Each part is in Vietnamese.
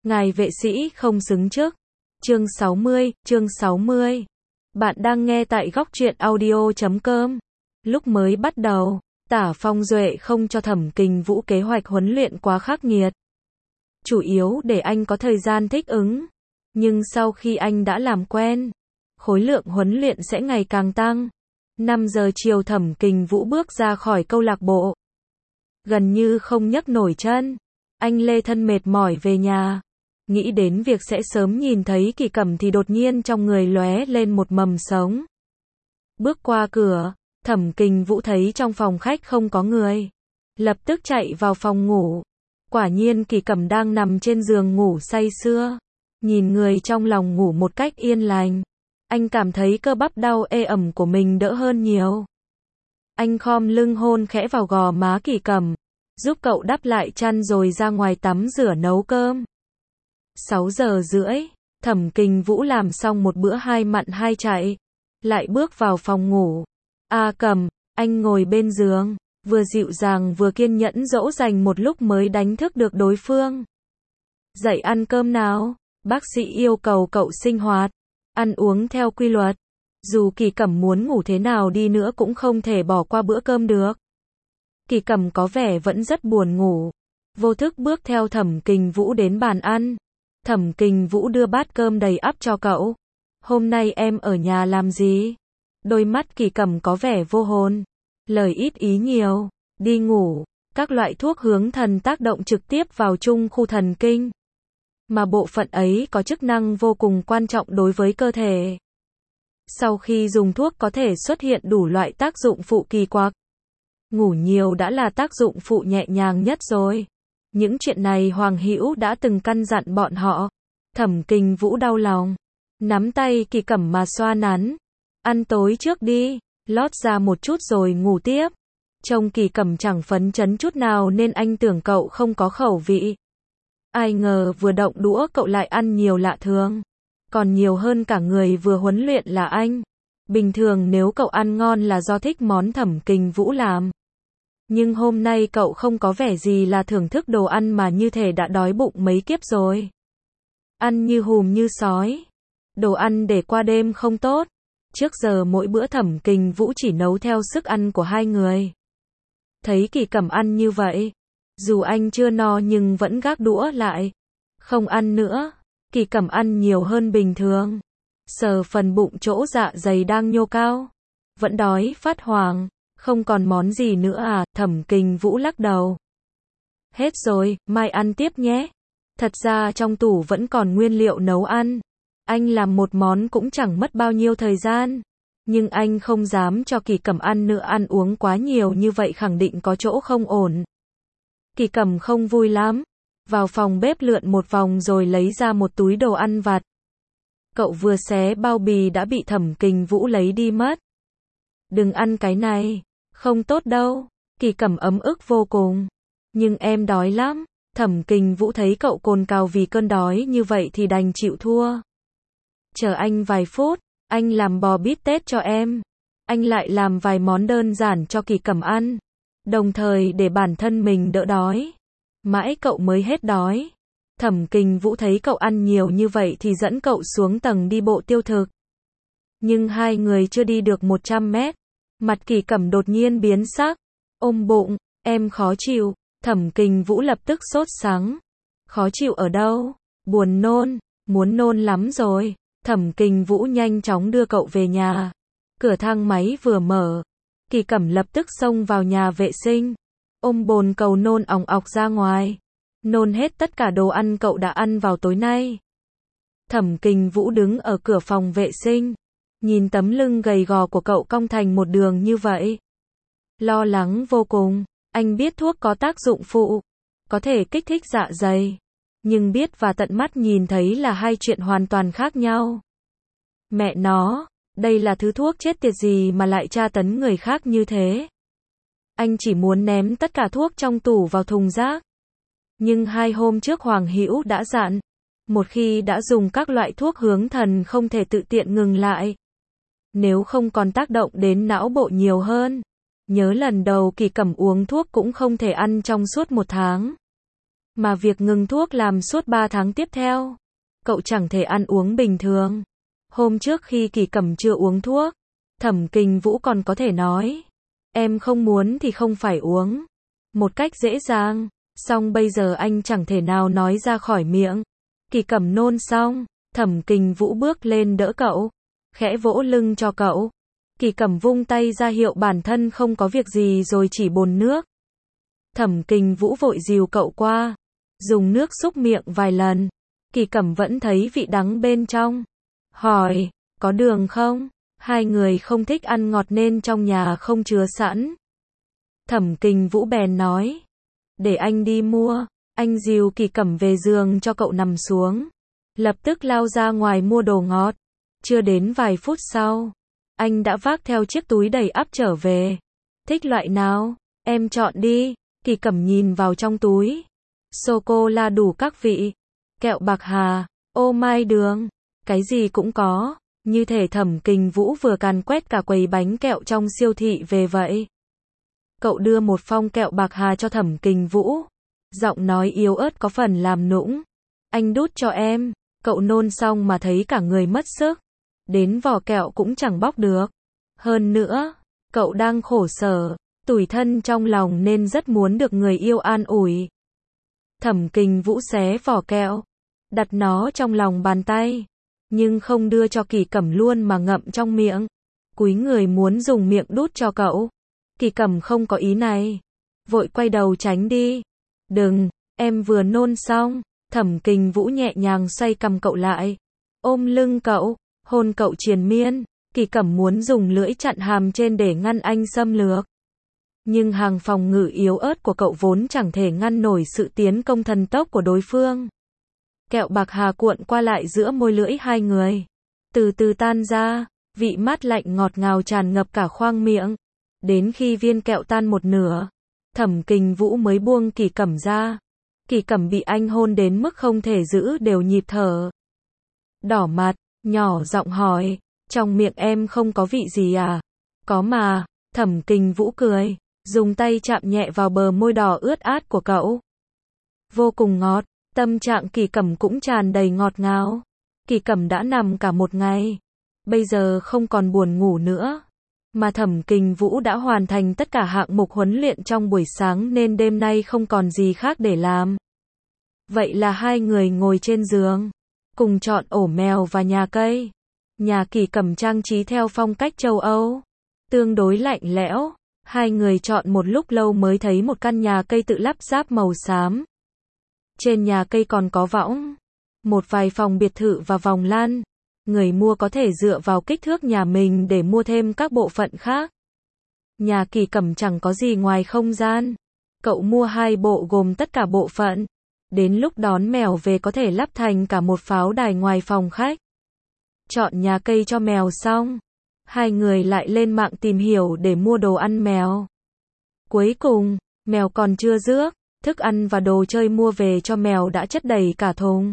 Ngài vệ sĩ không xứng chức. Chương 60. Bạn đang nghe tại góc truyện audio.com. Lúc mới bắt đầu, Tả Phong Duệ không cho Thẩm Kình Vũ kế hoạch huấn luyện quá khắc nghiệt. Chủ yếu để anh có thời gian thích ứng. Nhưng sau khi anh đã làm quen, khối lượng huấn luyện sẽ ngày càng tăng. 5 giờ chiều Thẩm Kình Vũ bước ra khỏi câu lạc bộ. Gần như không nhấc nổi chân. Anh lê thân mệt mỏi về nhà. Nghĩ đến việc sẽ sớm nhìn thấy Kỳ Cẩm thì đột nhiên trong người lóe lên một mầm sống. Bước qua cửa, Thẩm Kình Vũ thấy trong phòng khách không có người. Lập tức chạy vào phòng ngủ. Quả nhiên Kỳ Cẩm đang nằm trên giường ngủ say sưa. Nhìn người trong lòng ngủ một cách yên lành. Anh cảm thấy cơ bắp đau ê ẩm của mình đỡ hơn nhiều. Anh khom lưng hôn khẽ vào gò má Kỳ Cẩm, giúp cậu đắp lại chăn rồi ra ngoài tắm rửa nấu cơm. 6 giờ rưỡi, Thẩm Kình Vũ làm xong một bữa hai mặn hai chạy, lại bước vào phòng ngủ. Cẩm, anh ngồi bên giường, vừa dịu dàng vừa kiên nhẫn dỗ dành một lúc mới đánh thức được đối phương. Dậy ăn cơm nào, bác sĩ yêu cầu cậu sinh hoạt, ăn uống theo quy luật. Dù Kỳ Cẩm muốn ngủ thế nào đi nữa cũng không thể bỏ qua bữa cơm được. Kỳ Cẩm có vẻ vẫn rất buồn ngủ. Vô thức bước theo Thẩm Kình Vũ đến bàn ăn. Thẩm Kình Vũ đưa bát cơm đầy ắp cho cậu. Hôm nay em ở nhà làm gì? Đôi mắt Kỳ Cẩm có vẻ vô hồn. Lời ít ý nhiều. Đi ngủ. Các loại thuốc hướng thần tác động trực tiếp vào trung khu thần kinh. Mà bộ phận ấy có chức năng vô cùng quan trọng đối với cơ thể. Sau khi dùng thuốc có thể xuất hiện đủ loại tác dụng phụ kỳ quặc. Ngủ nhiều đã là tác dụng phụ nhẹ nhàng nhất rồi. Những chuyện này Hoàng Hữu đã từng căn dặn bọn họ. Thẩm Kình Vũ đau lòng. Nắm tay Kỳ Cẩm mà xoa nắn. Ăn tối trước đi, lót ra một chút rồi ngủ tiếp. Trông Kỳ Cẩm chẳng phấn chấn chút nào nên anh tưởng cậu không có khẩu vị. Ai ngờ vừa động đũa cậu lại ăn nhiều lạ thường. Còn nhiều hơn cả người vừa huấn luyện là anh. Bình thường nếu cậu ăn ngon là do thích món Thẩm Kình Vũ làm. Nhưng hôm nay cậu không có vẻ gì là thưởng thức đồ ăn mà như thể đã đói bụng mấy kiếp rồi. Ăn như hùm như sói. Đồ ăn để qua đêm không tốt. Trước giờ mỗi bữa Thẩm Kình Vũ chỉ nấu theo sức ăn của hai người. Thấy Kỳ Cẩm ăn như vậy, dù anh chưa no nhưng vẫn gác đũa lại. Không ăn nữa. Kỳ Cẩm ăn nhiều hơn bình thường. Sờ phần bụng chỗ dạ dày đang nhô cao. Vẫn đói phát hoàng. Không còn món gì nữa à? Thẩm Kình Vũ lắc đầu. Hết rồi, mai ăn tiếp nhé. Thật ra trong tủ vẫn còn nguyên liệu nấu ăn. Anh làm một món cũng chẳng mất bao nhiêu thời gian. Nhưng anh không dám cho Kỳ Cẩm ăn nữa, ăn uống quá nhiều như vậy khẳng định có chỗ không ổn. Kỳ Cẩm không vui lắm. Vào phòng bếp lượn một vòng rồi lấy ra một túi đồ ăn vặt. Cậu vừa xé bao bì đã bị Thẩm Kình Vũ lấy đi mất. Đừng ăn cái này, không tốt đâu. Kỳ Cẩm ấm ức vô cùng. Nhưng em đói lắm. Thẩm Kình Vũ thấy cậu cồn cào vì cơn đói như vậy thì đành chịu thua. Chờ anh vài phút, anh làm bò bít tết cho em. Anh lại làm vài món đơn giản cho Kỳ Cẩm ăn. Đồng thời để bản thân mình đỡ đói. Mãi cậu mới hết đói. Thẩm Kình Vũ thấy cậu ăn nhiều như vậy thì dẫn cậu xuống tầng đi bộ tiêu thực. Nhưng hai người chưa đi được 100 mét. Mặt Kỳ Cẩm đột nhiên biến sắc. Ôm bụng, em khó chịu. Thẩm Kình Vũ lập tức sốt sắng. Khó chịu ở đâu? Buồn nôn, muốn nôn lắm rồi. Thẩm Kình Vũ nhanh chóng đưa cậu về nhà. Cửa thang máy vừa mở, Kỳ Cẩm lập tức xông vào nhà vệ sinh. Ôm bồn cầu nôn ỏng ọc ra ngoài. Nôn hết tất cả đồ ăn cậu đã ăn vào tối nay. Thẩm Kình Vũ đứng ở cửa phòng vệ sinh. Nhìn tấm lưng gầy gò của cậu cong thành một đường như vậy. Lo lắng vô cùng. Anh biết thuốc có tác dụng phụ. Có thể kích thích dạ dày. Nhưng biết và tận mắt nhìn thấy là hai chuyện hoàn toàn khác nhau. Mẹ nó, đây là thứ thuốc chết tiệt gì mà lại tra tấn người khác như thế. Anh chỉ muốn ném tất cả thuốc trong tủ vào thùng rác. Nhưng 2 hôm trước Hoàng Hữu đã dặn. Một khi đã dùng các loại thuốc hướng thần không thể tự tiện ngừng lại. Nếu không còn tác động đến não bộ nhiều hơn. Nhớ lần đầu Kỳ Cẩm uống thuốc cũng không thể ăn trong suốt 1 tháng. Mà việc ngừng thuốc làm suốt 3 tháng tiếp theo, cậu chẳng thể ăn uống bình thường. Hôm trước khi Kỳ Cẩm chưa uống thuốc, Thẩm Kình Vũ còn có thể nói, em không muốn thì không phải uống. Một cách dễ dàng, song bây giờ anh chẳng thể nào nói ra khỏi miệng. Kỳ Cẩm nôn xong, Thẩm Kình Vũ bước lên đỡ cậu, khẽ vỗ lưng cho cậu. Kỳ Cẩm vung tay ra hiệu bản thân không có việc gì rồi chỉ bồn nước. Thẩm Kình Vũ vội dìu cậu qua, dùng nước xúc miệng vài lần. Kỳ Cẩm vẫn thấy vị đắng bên trong. Hỏi, có đường không? Hai người không thích ăn ngọt nên trong nhà không chứa sẵn. Thẩm Kình Vũ bèn nói, để anh đi mua. Anh dìu Kỳ Cẩm về giường cho cậu nằm xuống, lập tức lao ra ngoài mua đồ ngọt. Chưa đến vài phút sau, anh đã vác theo chiếc túi đầy ắp trở về. Thích loại nào? Em chọn đi. Kỳ Cẩm nhìn vào trong túi. Sô-cô-la đủ các vị, kẹo bạc hà, ô mai đường, cái gì cũng có, như thể Thẩm Kình Vũ vừa càn quét cả quầy bánh kẹo trong siêu thị về vậy. Cậu đưa một phong kẹo bạc hà cho Thẩm Kình Vũ, giọng nói yếu ớt có phần làm nũng. Anh đút cho em. Cậu nôn xong mà thấy cả người mất sức, đến vỏ kẹo cũng chẳng bóc được. Hơn nữa, cậu đang khổ sở, tủi thân trong lòng nên rất muốn được người yêu an ủi. Thẩm Kình Vũ xé vỏ kẹo, đặt nó trong lòng bàn tay, nhưng không đưa cho Kỳ Cẩm luôn mà ngậm trong miệng. Cúi người muốn dùng miệng đút cho cậu. Kỳ Cẩm không có ý này, vội quay đầu tránh đi. Đừng, em vừa nôn xong. Thẩm Kình Vũ nhẹ nhàng xoay cằm cậu lại, ôm lưng cậu, hôn cậu triền miên. Kỳ Cẩm muốn dùng lưỡi chặn hàm trên để ngăn anh xâm lược, nhưng hàng phòng ngự yếu ớt của cậu vốn chẳng thể ngăn nổi sự tiến công thần tốc của đối phương. Kẹo bạc hà cuộn qua lại giữa môi lưỡi hai người, từ từ tan ra, vị mát lạnh ngọt ngào tràn ngập cả khoang miệng. Đến khi viên kẹo tan một nửa, Thẩm Kình Vũ mới buông Kỳ Cẩm ra. Kỳ Cẩm bị anh hôn đến mức không thể giữ đều nhịp thở. Đỏ mặt, nhỏ giọng hỏi, trong miệng em không có vị gì à? Có mà. Thẩm Kình Vũ cười, dùng tay chạm nhẹ vào bờ môi đỏ ướt át của cậu. Vô cùng ngọt, tâm trạng Kỳ Cẩm cũng tràn đầy ngọt ngào. Kỳ Cẩm đã nằm cả một ngày, bây giờ không còn buồn ngủ nữa. Mà Thẩm Kình Vũ đã hoàn thành tất cả hạng mục huấn luyện trong buổi sáng nên đêm nay không còn gì khác để làm. Vậy là hai người ngồi trên giường, cùng chọn ổ mèo và nhà cây. Nhà Kỳ Cẩm trang trí theo phong cách châu Âu, tương đối lạnh lẽo. Hai người chọn một lúc lâu mới thấy một căn nhà cây tự lắp ráp màu xám. Trên nhà cây còn có võng, một vài phòng biệt thự và vòng lan. Người mua có thể dựa vào kích thước nhà mình để mua thêm các bộ phận khác. Nhà Kỳ Cẩm chẳng có gì ngoài không gian. Cậu mua 2 bộ gồm tất cả bộ phận. Đến lúc đón mèo về có thể lắp thành cả một pháo đài ngoài phòng khách. Chọn nhà cây cho mèo xong, hai người lại lên mạng tìm hiểu để mua đồ ăn mèo. Cuối cùng, mèo còn chưa rước, thức ăn và đồ chơi mua về cho mèo đã chất đầy cả thùng.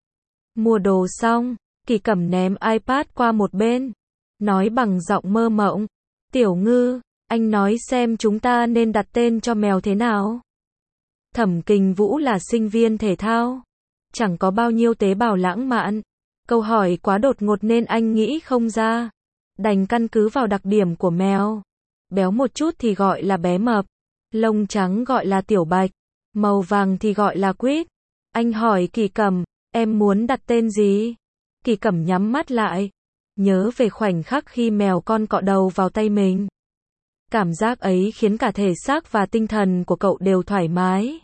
Mua đồ xong, Kỳ Cẩm ném iPad qua một bên, nói bằng giọng mơ mộng, Tiểu Ngư, anh nói xem chúng ta nên đặt tên cho mèo thế nào? Thẩm Kình Vũ là sinh viên thể thao, chẳng có bao nhiêu tế bào lãng mạn. Câu hỏi quá đột ngột nên anh nghĩ không ra, đành căn cứ vào đặc điểm của mèo. Béo một chút thì gọi là bé mập, lông trắng gọi là Tiểu Bạch, màu vàng thì gọi là Quýt. Anh hỏi Kỳ Cẩm, em muốn đặt tên gì? Kỳ Cẩm nhắm mắt lại, nhớ về khoảnh khắc khi mèo con cọ đầu vào tay mình. Cảm giác ấy khiến cả thể xác và tinh thần của cậu đều thoải mái.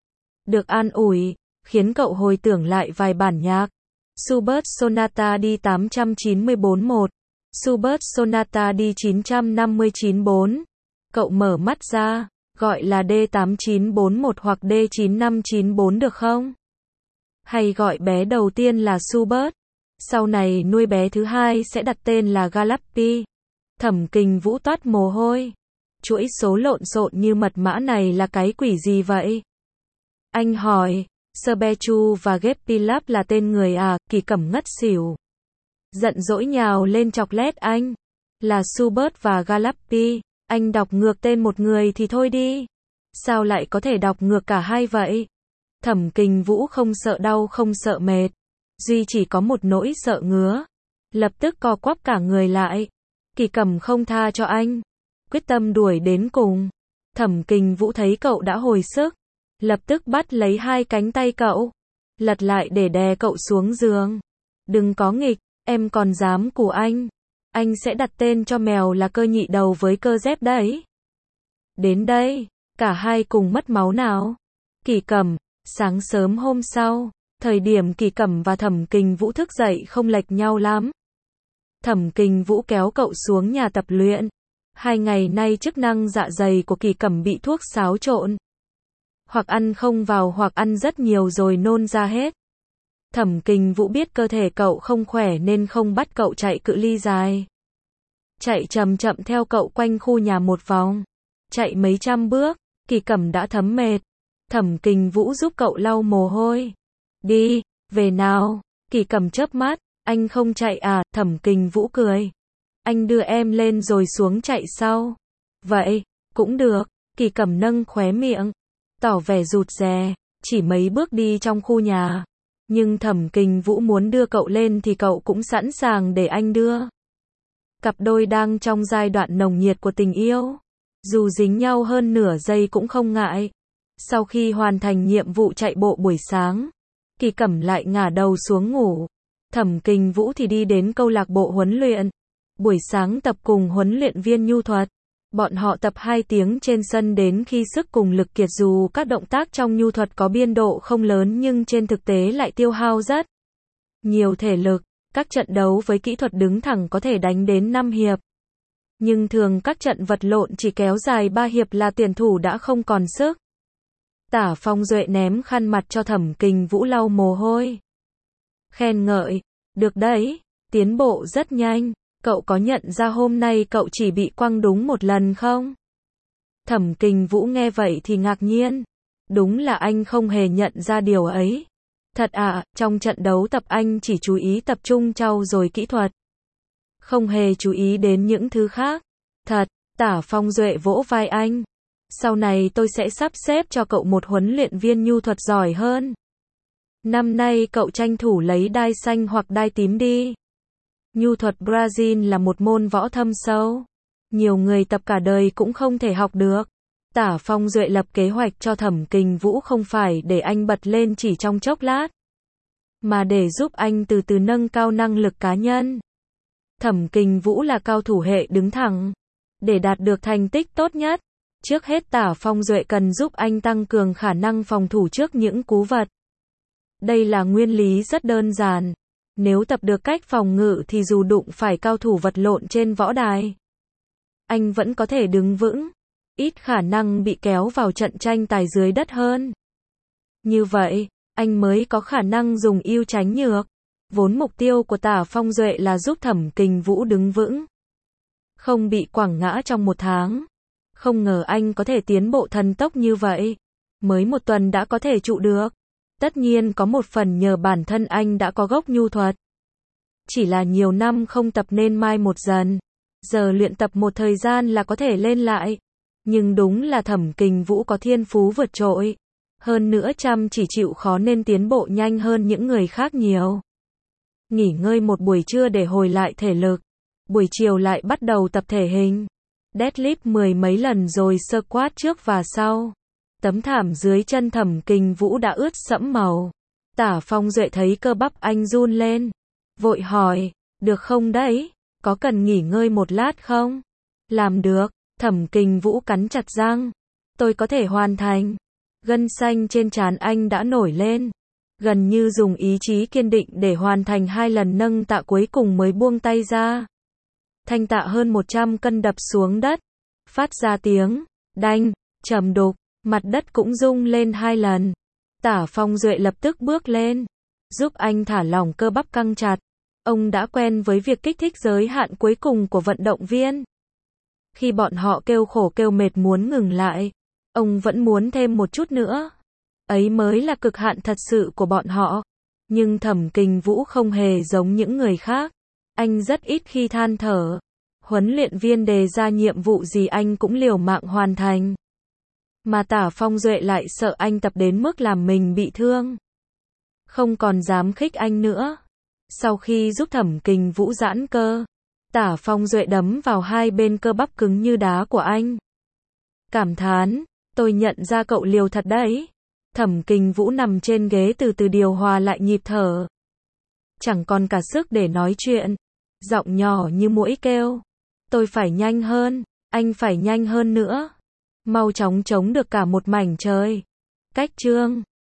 Được an ủi, khiến cậu hồi tưởng lại vài bản nhạc. Schubert Sonata đi 894-1, Schubert Sonata đi 959-4. Cậu mở mắt ra, gọi là D8941 hoặc D9594 được không? Hay gọi bé đầu tiên là Schubert, sau này nuôi bé thứ hai sẽ đặt tên là Galappi. Thẩm Kình Vũ toát mồ hôi. Chuỗi số lộn xộn như mật mã này là cái quỷ gì vậy? Anh hỏi, Sberchu và Gepilap là tên người à? Kỳ Cẩm ngất xỉu, giận dỗi nhào lên chọc lét anh. Là Schubert và Galappi, anh đọc ngược tên một người thì thôi đi. Sao lại có thể đọc ngược cả hai vậy? Thẩm Kình Vũ không sợ đau không sợ mệt, duy chỉ có một nỗi sợ ngứa. Lập tức co quắp cả người lại. Kỳ Cẩm không tha cho anh, quyết tâm đuổi đến cùng. Thẩm Kình Vũ thấy cậu đã hồi sức, lập tức bắt lấy hai cánh tay cậu, lật lại để đè cậu xuống giường. Đừng có nghịch, em còn dám cù anh sẽ đặt tên cho mèo là Cơ Nhị Đầu với Cơ Dép đấy. Đến đây, cả hai cùng mất máu nào. Kỳ Cẩm, sáng sớm hôm sau, thời điểm Kỳ Cẩm và Thẩm Kình Vũ thức dậy không lệch nhau lắm. Thẩm Kình Vũ kéo cậu xuống nhà tập luyện. 2 ngày nay chức năng dạ dày của Kỳ Cẩm bị thuốc xáo trộn. Hoặc ăn không vào hoặc ăn rất nhiều rồi nôn ra hết. Thẩm Kình Vũ biết cơ thể cậu không khỏe nên không bắt cậu chạy cự ly dài. Chạy chậm chậm theo cậu quanh khu nhà một vòng. Chạy mấy trăm bước, Kỳ Cẩm đã thấm mệt. Thẩm Kình Vũ giúp cậu lau mồ hôi. Đi, về nào. Kỳ Cẩm chớp mắt, anh không chạy à? Thẩm Kình Vũ cười. Anh đưa em lên rồi xuống chạy sau. Vậy, cũng được. Kỳ Cẩm nâng khóe miệng, tỏ vẻ rụt rè, chỉ mấy bước đi trong khu nhà. Nhưng Thẩm Kình Vũ muốn đưa cậu lên thì cậu cũng sẵn sàng để anh đưa. Cặp đôi đang trong giai đoạn nồng nhiệt của tình yêu. Dù dính nhau hơn nửa giây cũng không ngại. Sau khi hoàn thành nhiệm vụ chạy bộ buổi sáng, Kỳ Cẩm lại ngả đầu xuống ngủ. Thẩm Kình Vũ thì đi đến câu lạc bộ huấn luyện. Buổi sáng tập cùng huấn luyện viên nhu thuật. Bọn họ tập 2 tiếng trên sân đến khi sức cùng lực kiệt, dù các động tác trong nhu thuật có biên độ không lớn nhưng trên thực tế lại tiêu hao rất nhiều thể lực. Các trận đấu với kỹ thuật đứng thẳng có thể đánh đến 5 hiệp. Nhưng thường các trận vật lộn chỉ kéo dài 3 hiệp là tuyển thủ đã không còn sức. Tả Phong Duệ ném khăn mặt cho Thẩm Kình Vũ lau mồ hôi. Khen ngợi, được đấy, tiến bộ rất nhanh. Cậu có nhận ra hôm nay cậu chỉ bị quăng đúng 1 lần không? Thẩm Kình Vũ nghe vậy thì ngạc nhiên. Đúng là anh không hề nhận ra điều ấy. Thật à, trong trận đấu tập anh chỉ chú ý tập trung trau dồi kỹ thuật. Không hề chú ý đến những thứ khác. Thật, Tả Phong Duệ vỗ vai anh. Sau này tôi sẽ sắp xếp cho cậu một huấn luyện viên nhu thuật giỏi hơn. Năm nay cậu tranh thủ lấy đai xanh hoặc đai tím đi. Nhu thuật Brazil là một môn võ thâm sâu. Nhiều người tập cả đời cũng không thể học được. Tả Phong Duệ lập kế hoạch cho Thẩm Kình Vũ không phải để anh bật lên chỉ trong chốc lát, mà để giúp anh từ từ nâng cao năng lực cá nhân. Thẩm Kình Vũ là cao thủ hệ đứng thẳng. Để đạt được thành tích tốt nhất, trước hết Tả Phong Duệ cần giúp anh tăng cường khả năng phòng thủ trước những cú vật. Đây là nguyên lý rất đơn giản. Nếu tập được cách phòng ngự thì dù đụng phải cao thủ vật lộn trên võ đài, anh vẫn có thể đứng vững, ít khả năng bị kéo vào trận tranh tài dưới đất hơn. Như vậy, anh mới có khả năng dùng ưu tránh nhược. Vốn mục tiêu của Tả Phong Duệ là giúp Thẩm Kình Vũ đứng vững, không bị quẳng ngã trong 1 tháng. Không ngờ anh có thể tiến bộ thần tốc như vậy. Mới 1 tuần đã có thể trụ được. Tất nhiên có một phần nhờ bản thân anh đã có gốc nhu thuật. Chỉ là nhiều năm không tập nên mai một dần. Giờ luyện tập một thời gian là có thể lên lại. Nhưng đúng là Thẩm Kình Vũ có thiên phú vượt trội. Hơn nữa chăm chỉ chịu khó nên tiến bộ nhanh hơn những người khác nhiều. Nghỉ ngơi một buổi trưa để hồi lại thể lực. Buổi chiều lại bắt đầu tập thể hình. Deadlift 10 mấy lần rồi squat trước và sau. Tấm thảm dưới chân Thẩm Kình Vũ đã ướt sẫm màu. Tả Phong Duệ thấy cơ bắp anh run lên. Vội hỏi, được không đấy? Có cần nghỉ ngơi một lát không? Làm được. Thẩm Kình Vũ cắn chặt răng. Tôi có thể hoàn thành. Gân xanh trên trán anh đã nổi lên. Gần như dùng ý chí kiên định để hoàn thành 2 lần nâng tạ cuối cùng mới buông tay ra. Thanh tạ hơn 100 cân đập xuống đất. Phát ra tiếng đanh, trầm đục. Mặt đất cũng rung lên 2 lần. Tả Phong Duệ lập tức bước lên, giúp anh thả lỏng cơ bắp căng chặt. Ông đã quen với việc kích thích giới hạn cuối cùng của vận động viên. Khi bọn họ kêu khổ kêu mệt muốn ngừng lại, ông vẫn muốn thêm một chút nữa. Ấy mới là cực hạn thật sự của bọn họ. Nhưng Thẩm Kình Vũ không hề giống những người khác. Anh rất ít khi than thở. Huấn luyện viên đề ra nhiệm vụ gì anh cũng liều mạng hoàn thành. Mà Tả Phong Duệ lại sợ anh tập đến mức làm mình bị thương. Không còn dám khích anh nữa. Sau khi giúp Thẩm Kình Vũ giãn cơ, Tả Phong Duệ đấm vào hai bên cơ bắp cứng như đá của anh. Cảm thán, tôi nhận ra cậu liều thật đấy. Thẩm Kình Vũ nằm trên ghế từ từ điều hòa lại nhịp thở. Chẳng còn cả sức để nói chuyện. Giọng nhỏ như muỗi kêu. Tôi phải nhanh hơn, anh phải nhanh hơn nữa. Mau chóng chống được cả một mảnh trời. Cách chương